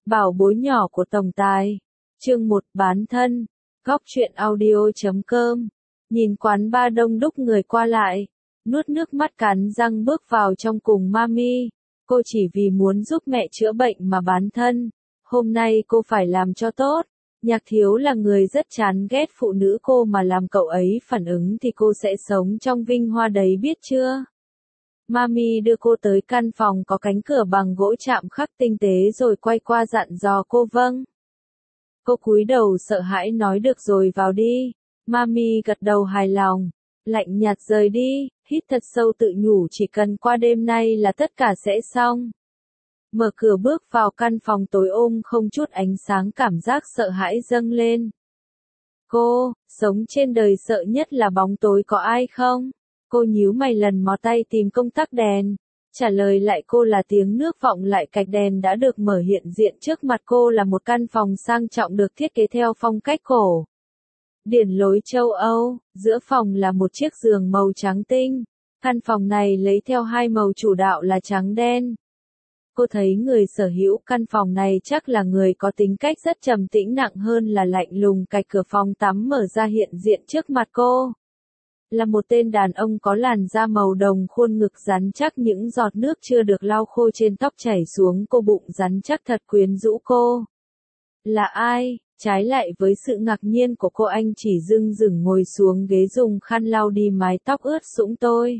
Bảo bối nhỏ của tổng tài. Chương 1 bán thân. Góc truyện audio.com. Nhìn quán bar đông đúc người qua lại, nuốt nước mắt cắn răng bước vào trong cùng Mami. Cô chỉ vì muốn giúp mẹ chữa bệnh mà bán thân. Hôm nay cô phải làm cho tốt. Nhạc Thiếu là người rất chán ghét phụ nữ cô mà làm cậu ấy phản ứng thì cô sẽ sống trong vinh hoa đấy biết chưa? Mami đưa cô tới căn phòng có cánh cửa bằng gỗ chạm khắc tinh tế rồi quay qua dặn dò cô vâng. Cô cúi đầu sợ hãi nói được rồi vào đi. Mami gật đầu hài lòng, lạnh nhạt rời đi, hít thật sâu tự nhủ chỉ cần qua đêm nay là tất cả sẽ xong. Mở cửa bước vào căn phòng tối ôm không chút ánh sáng cảm giác sợ hãi dâng lên. Cô, sống trên đời sợ nhất là bóng tối có ai không? Cô nhíu mày lần mò tay tìm công tắc đèn. Trả lời lại cô là tiếng nước vọng lại cạch đèn đã được mở hiện diện trước mặt cô là một căn phòng sang trọng được thiết kế theo phong cách cổ điển lối châu Âu, giữa phòng là một chiếc giường màu trắng tinh. Căn phòng này lấy theo hai màu chủ đạo là trắng đen. Cô thấy người sở hữu căn phòng này chắc là người có tính cách rất trầm tĩnh nặng hơn là lạnh lùng. Cạch cửa phòng tắm mở ra hiện diện trước mặt cô. Là một tên đàn ông có làn da màu đồng khuôn ngực rắn chắc những giọt nước chưa được lau khô trên tóc chảy xuống cô bụng rắn chắc thật quyến rũ cô. Là ai? Trái lại với sự ngạc nhiên của cô anh chỉ dưng dửng ngồi xuống ghế dùng khăn lau đi mái tóc ướt sũng tôi.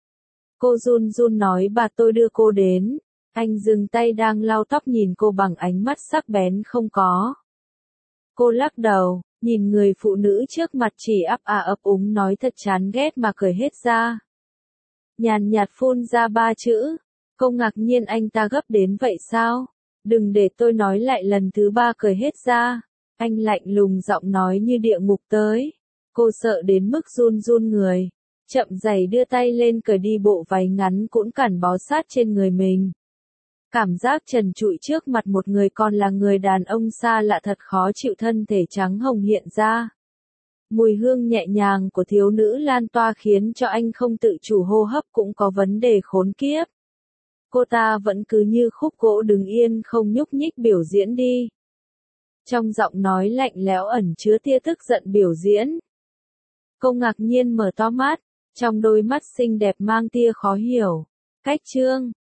Cô run run nói bà tôi đưa cô đến. Anh dừng tay đang lau tóc nhìn cô bằng ánh mắt sắc bén không có. Cô lắc đầu, nhìn người phụ nữ trước mặt chỉ ấp úng nói thật chán ghét mà cười hết ra. Nhàn nhạt phun ra ba chữ. Cô ngạc nhiên anh ta gấp đến vậy sao? Đừng để tôi nói lại lần thứ ba cười hết ra. Anh lạnh lùng giọng nói như địa ngục tới. Cô sợ đến mức run run người. Chậm rãi đưa tay lên cởi đi bộ váy ngắn cũng cản bó sát trên người mình. Cảm giác trần trụi trước mặt một người còn là người đàn ông xa lạ thật khó chịu thân thể trắng hồng hiện ra. Mùi hương nhẹ nhàng của thiếu nữ lan toa khiến cho anh không tự chủ hô hấp cũng có vấn đề khốn kiếp. Cô ta vẫn cứ như khúc gỗ đứng yên không nhúc nhích biểu diễn đi. Trong giọng nói lạnh lẽo ẩn chứa tia tức giận biểu diễn. Cô ngạc nhiên mở to mắt, trong đôi mắt xinh đẹp mang tia khó hiểu. Cách trương.